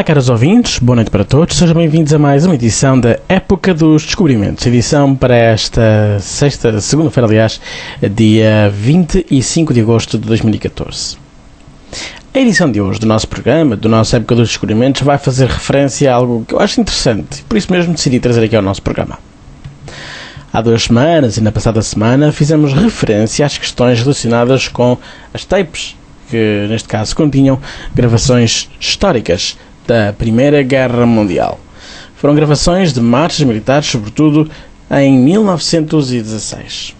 Olá, caros ouvintes, boa noite para todos, sejam bem-vindos a mais uma edição da Época dos Descobrimentos, edição para esta segunda-feira, aliás, dia 25 de agosto de 2014. A edição de hoje do nosso programa, do nosso Época dos Descobrimentos, vai fazer referência a algo que eu acho interessante, por isso mesmo decidi trazer aqui ao nosso programa. Há 2 semanas e na passada semana fizemos referência às questões relacionadas com as tapes, que neste caso continham gravações históricas da Primeira Guerra Mundial. Foram gravações de marchas militares, sobretudo em 1916.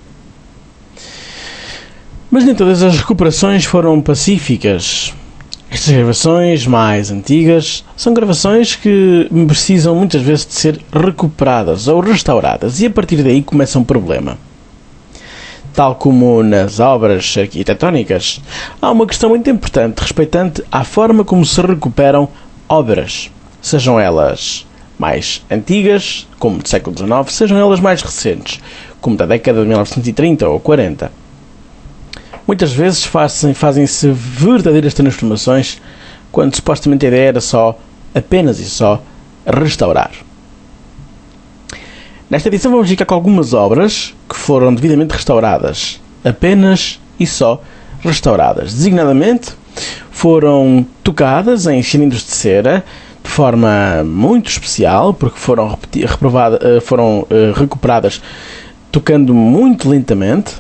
Mas nem todas as recuperações foram pacíficas. Estas gravações mais antigas são gravações que precisam muitas vezes de ser recuperadas ou restauradas, e a partir daí começa um problema. Tal como nas obras arquitetónicas, há uma questão muito importante respeitante à forma como se recuperam obras, sejam elas mais antigas, como do século XIX, sejam elas mais recentes, como da década de 1930 ou 40. Muitas vezes fazem-se verdadeiras transformações, quando supostamente a ideia era apenas e só restaurar. Nesta edição vamos ficar com algumas obras que foram devidamente restauradas, apenas e só restauradas. Designadamente, foram tocadas em cilindros de cera de forma muito especial, porque foram recuperadas tocando muito lentamente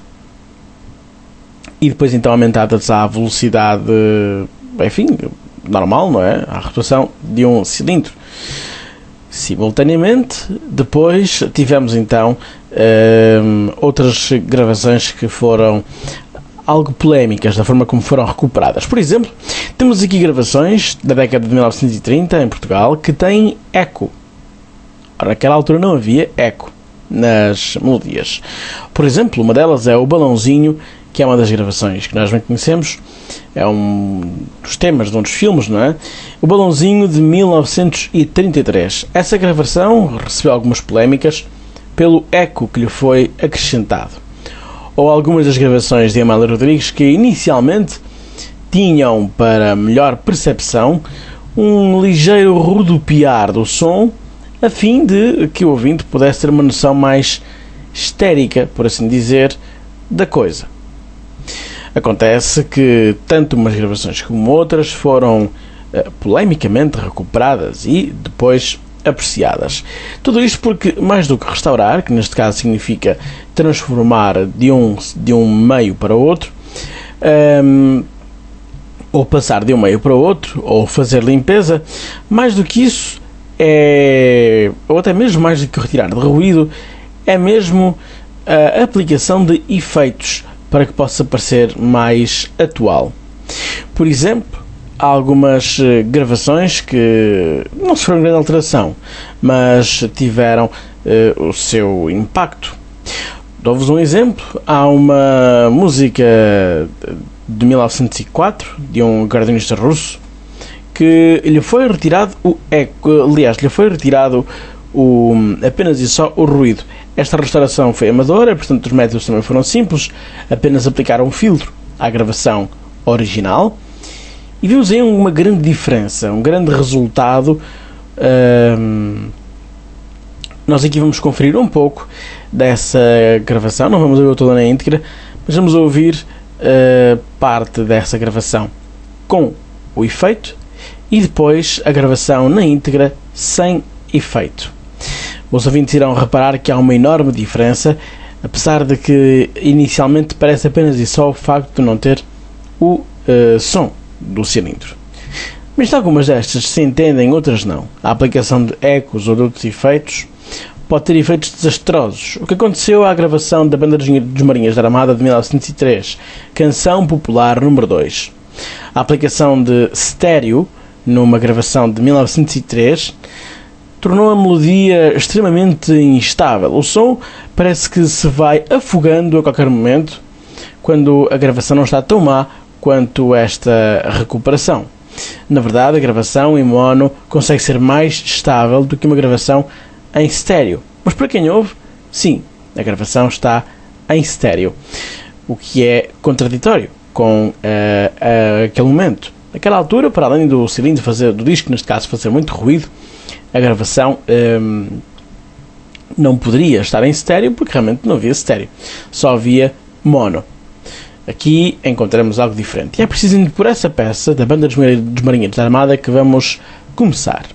e depois então aumentadas à velocidade, normal, não é? À rotação de um cilindro. Simultaneamente, depois tivemos então outras gravações que foram algo polémicas da forma como foram recuperadas. Por exemplo, temos aqui gravações da década de 1930 em Portugal que têm eco. Ora, naquela altura não havia eco nas melodias. Por exemplo, uma delas é o Balãozinho, que é uma das gravações que nós bem conhecemos, é um dos temas de um dos filmes, não é? O Balãozinho de 1933. Essa gravação recebeu algumas polémicas pelo eco que lhe foi acrescentado. Ou algumas das gravações de Amália Rodrigues que inicialmente tinham, para melhor percepção, um ligeiro rodopiar do som, a fim de que o ouvinte pudesse ter uma noção mais estérica, por assim dizer, da coisa. Acontece que tanto umas gravações como outras foram polemicamente recuperadas e depois apreciadas. Tudo isto porque, mais do que restaurar, que neste caso significa transformar de um meio para outro, ou passar de um meio para outro, ou fazer limpeza, mais do que isso, ou até mesmo mais do que retirar de ruído, é mesmo a aplicação de efeitos para que possa parecer mais atual. Por exemplo, há algumas gravações que não sofreram grande alteração, mas tiveram o seu impacto. Dou-vos um exemplo. Há uma música de 1904, de um acordeonista russo, que lhe foi retirado o eco, aliás, lhe foi retirado apenas e só o ruído. Esta restauração foi amadora, portanto os métodos também foram simples, apenas aplicaram um filtro à gravação original, e vimos aí uma grande diferença, um grande resultado. Nós aqui vamos conferir um pouco dessa gravação, não vamos ouvir toda na íntegra, mas vamos ouvir parte dessa gravação com o efeito e depois a gravação na íntegra sem efeito. Os ouvintes irão reparar que há uma enorme diferença, apesar de que inicialmente parece apenas e só o facto de não ter o som do cilindro. Mas algumas destas se entendem, outras não. A aplicação de ecos ou de outros efeitos pode ter efeitos desastrosos. O que aconteceu à gravação da Banda dos Marinhas da Armada de 1903, Canção Popular número 2. A aplicação de estéreo numa gravação de 1903 tornou a melodia extremamente instável. O som parece que se vai afogando a qualquer momento, quando a gravação não está tão má quanto esta recuperação. Na verdade, a gravação em mono consegue ser mais estável do que uma gravação em estéreo. Mas para quem ouve, sim, a gravação está em estéreo, o que é contraditório com aquele momento. Naquela altura, para além do cilindro do disco, neste caso, fazer muito ruído, a gravação não poderia estar em estéreo, porque realmente não havia estéreo, só havia mono. Aqui encontramos algo diferente. E é preciso ir por essa peça da Banda dos Marinheiros da Armada que vamos começar.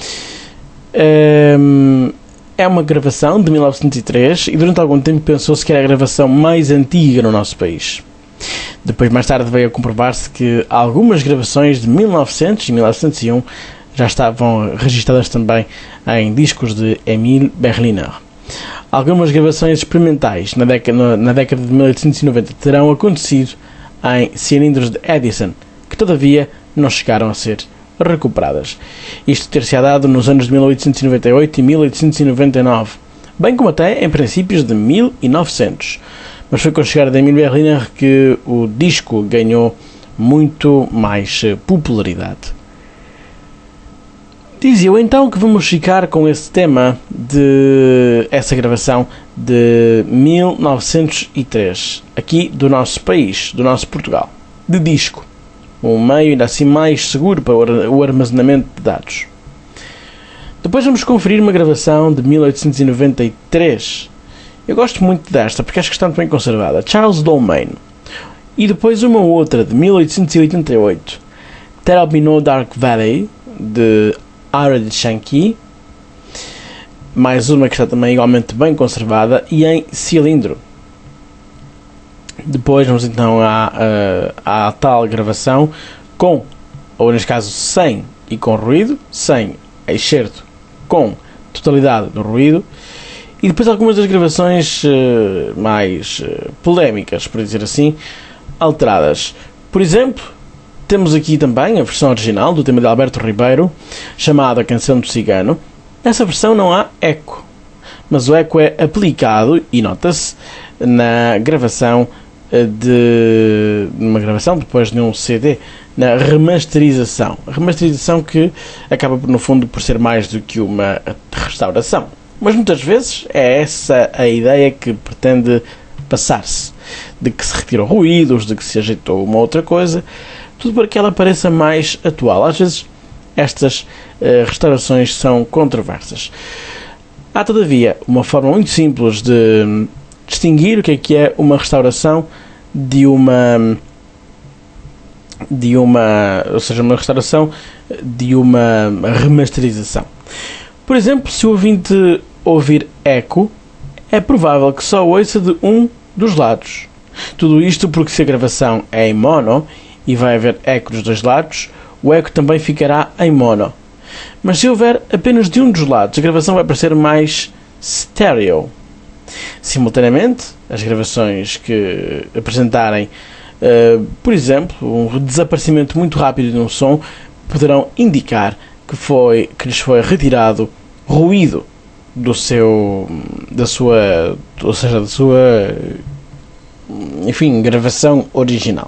É uma gravação de 1903 e durante algum tempo pensou-se que era a gravação mais antiga no nosso país. Depois, mais tarde, veio a comprovar-se que algumas gravações de 1900 e 1901 já estavam registradas também em discos de Émile Berliner. Algumas gravações experimentais na década de 1890 terão acontecido em cilindros de Edison, que todavia não chegaram a ser recuperadas. Isto ter-se-á dado nos anos de 1898 e 1899, bem como até em princípios de 1900. Mas foi com a chegada de Émile Berliner que o disco ganhou muito mais popularidade. Dizia eu então que vamos ficar com esse tema de essa gravação de 1903, aqui do nosso país, do nosso Portugal, de disco, um meio ainda assim mais seguro para o armazenamento de dados. Depois vamos conferir uma gravação de 1893. Eu gosto muito desta porque acho que está muito bem conservada, Charles Dolmain. E depois uma outra de 1888, There'll Be No Dark Valley, de Ira de Shanky, mais uma que está também igualmente bem conservada e em cilindro. Depois vamos então à tal gravação com, ou neste caso sem e com ruído, sem excerto, com totalidade do ruído, e depois algumas das gravações mais polémicas, por dizer assim, alteradas. Por exemplo, temos aqui também a versão original do tema de Alberto Ribeiro, chamada Canção do Cigano. Nessa versão não há eco, mas o eco é aplicado, e nota-se, na gravação numa gravação depois de um CD, na remasterização. A remasterização que acaba, no fundo, por ser mais do que uma restauração. Mas muitas vezes é essa a ideia que pretende passar-se, de que se retiram ruídos, de que se ajeitou uma outra coisa, tudo para que ela pareça mais atual. Às vezes estas restaurações são controversas. Há, todavia, uma forma muito simples de distinguir o que é uma restauração de uma restauração de uma remasterização. Por exemplo, se o ouvinte ouvir eco, é provável que só ouça de um dos lados. Tudo isto porque se a gravação é em mono e vai haver eco dos dois lados, o eco também ficará em mono. Mas se houver apenas de um dos lados, a gravação vai parecer mais stereo. Simultaneamente, as gravações que apresentarem, por exemplo, um desaparecimento muito rápido de um som, poderão indicar que lhes foi retirado ruído da sua gravação original.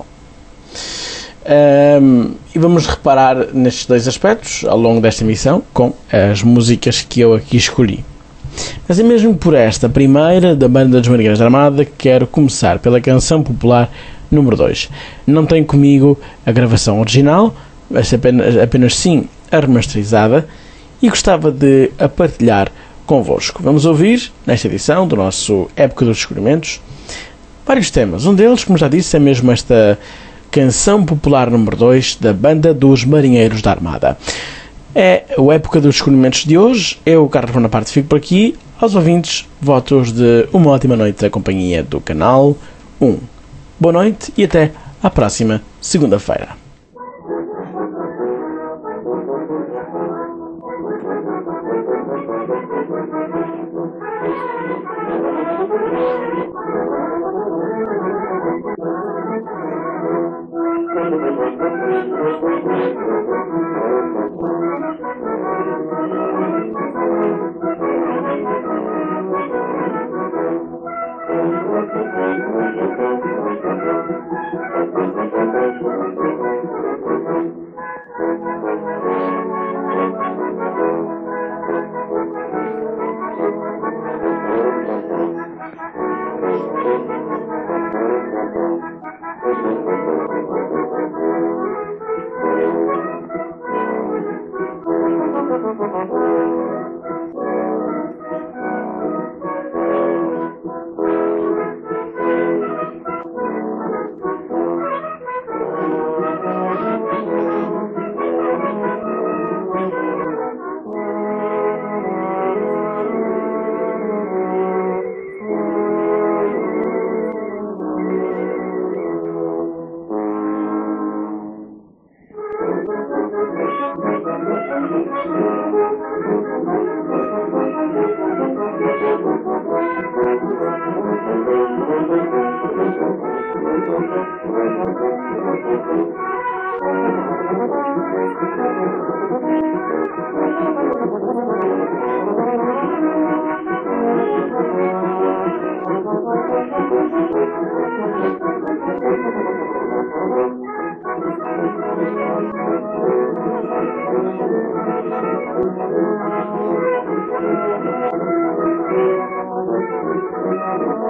E vamos reparar nestes dois aspectos ao longo desta emissão com as músicas que eu aqui escolhi. Mas é mesmo por esta primeira da Banda dos Marinheiros da Armada que quero começar pela canção popular número 2. Não tenho comigo a gravação original, mas apenas sim a remasterizada, e gostava de a partilhar convosco. Vamos ouvir, nesta edição do nosso Época dos Descobrimentos, vários temas. Um deles, como já disse, é mesmo esta canção popular número 2 da Banda dos Marinheiros da Armada. É a Época dos Descobrimentos de hoje. Eu, Carlos Bonaparte, fico por aqui. Aos ouvintes, votos de uma ótima noite da companhia do Canal 1. Boa noite e até à próxima segunda-feira.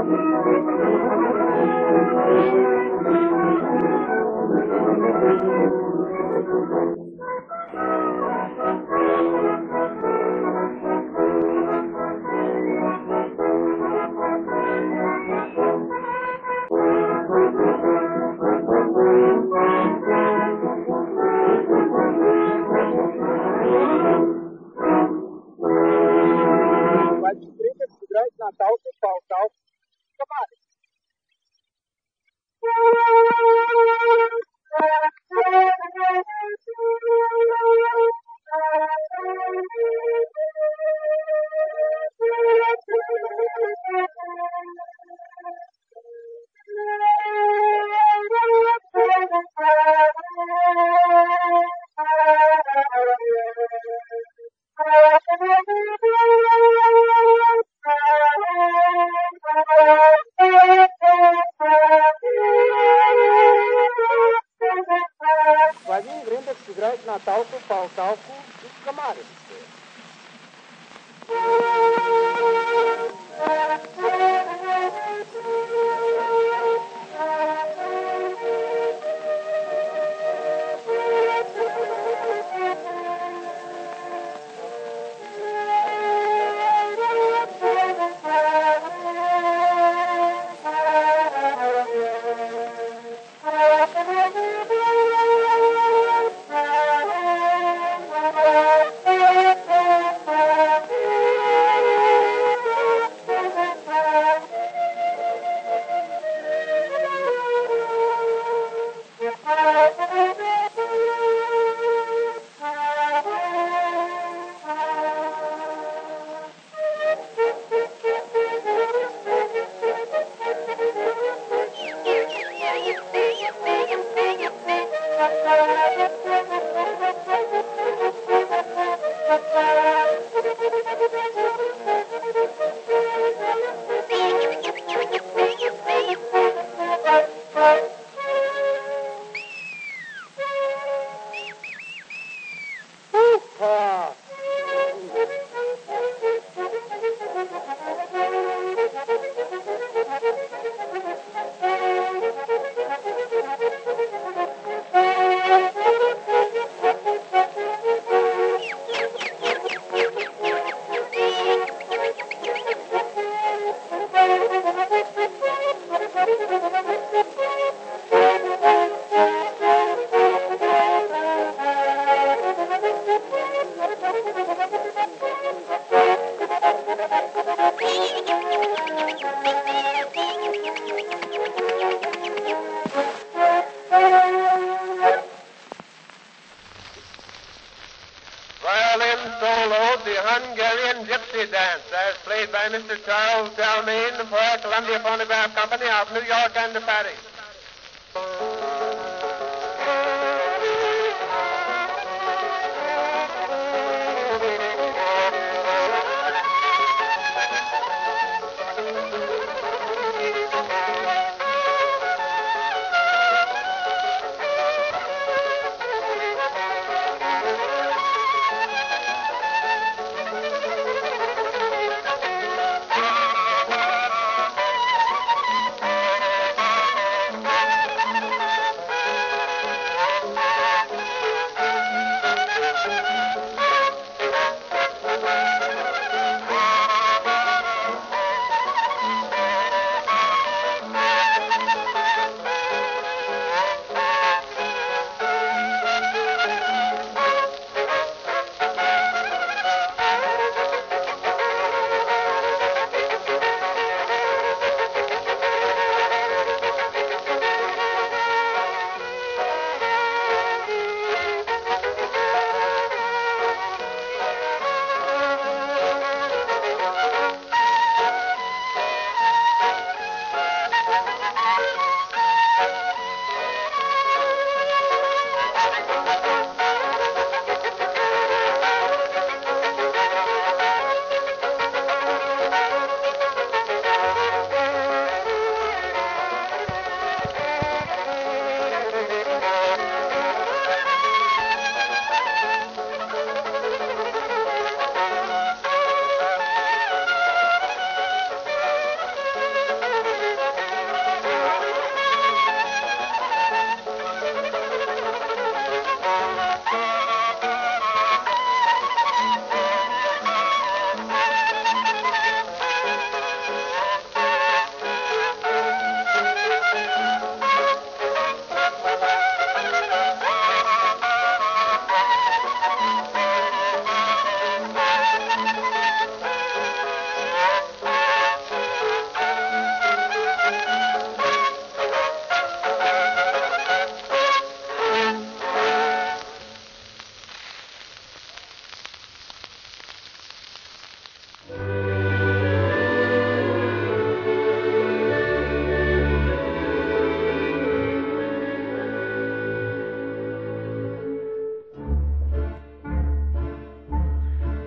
Natal, Pautal, Camares. Владимир Гриндекс играет Наталку, Полтавку и Камарин. Violin solo, the Hungarian Gypsy Dance, as played by Mr. Charles Dalmain for Columbia Phonograph Company of New York and Paris.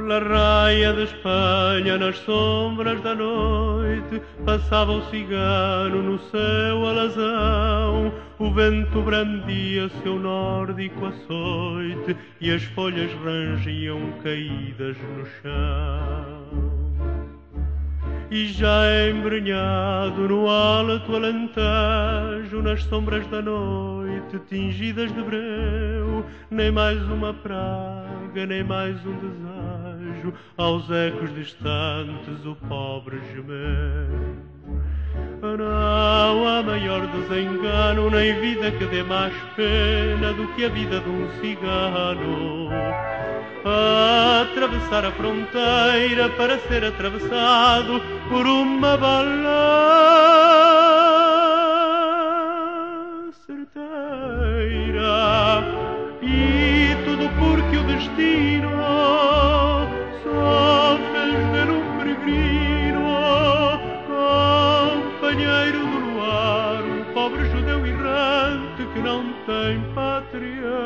Pela raia de Espanha, nas sombras da noite, passava o cigano no seu alazão. O vento brandia seu nórdico açoite e as folhas rangiam caídas no chão. E já embrenhado no alto Alentejo, nas sombras da noite tingidas de breu, nem mais uma praga, nem mais um desejo, aos ecos distantes o pobre gemeu. Não há maior desengano, nem vida que dê mais pena do que a vida de um cigano. Atravessar a fronteira para ser atravessado por uma bala certeira. E tudo porque o destino só fez dele um peregrino, companheiro do luar, um pobre judeu errante que não tem pátria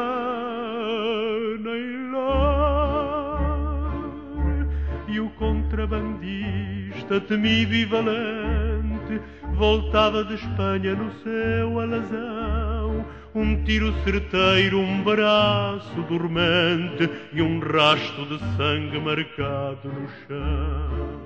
nem lar. E o contrabandista, temido e valente, voltava de Espanha no seu alazão. Um tiro certeiro, um braço dormente e um rasto de sangue marcado no chão.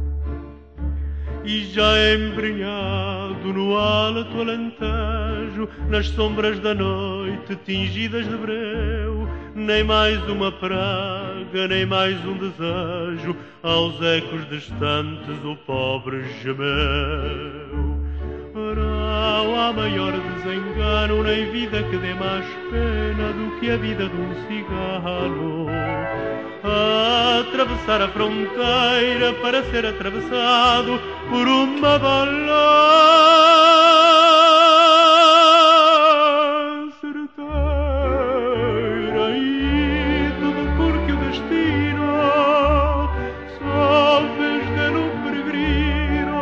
E já embrenhado no alto Alentejo, nas sombras da noite tingidas de breu, nem mais uma praga, nem mais um desejo, aos ecos distantes o pobre gemeu. Não há maior desengano, nem vida que dê mais pena do que a vida de um cigano. Atravessar a fronteira para ser atravessado por uma bala certeira. E tudo porque o destino só fez dele um peregrino,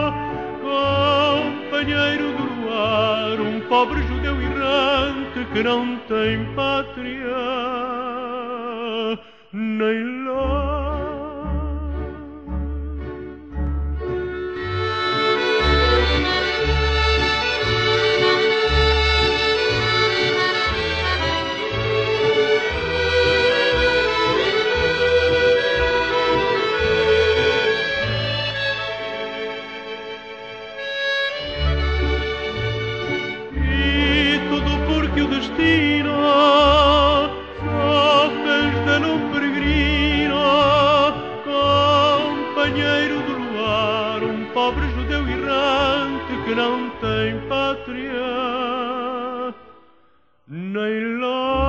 companheiro do luar, um pobre judeu errante que não tem pátria nem lar. E tudo porque o destino só fez dele um peregrino, companheiro do luar, um pobre judeu errante que não tem pátria nem lar.